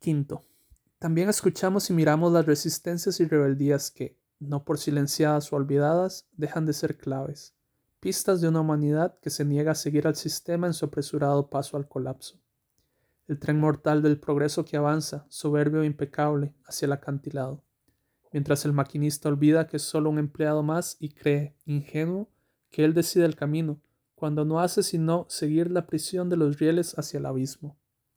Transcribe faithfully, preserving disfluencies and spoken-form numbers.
Quinto, también escuchamos y miramos las resistencias y rebeldías que, no por silenciadas o olvidadas, dejan de ser claves, pistas de una humanidad que se niega a seguir al sistema en su apresurado paso al colapso. El tren mortal del progreso que avanza, soberbio e impecable, hacia el acantilado, mientras el maquinista olvida que es solo un empleado más y cree, ingenuo, que él decide el camino, cuando no hace sino seguir la prisión de los rieles hacia el abismo.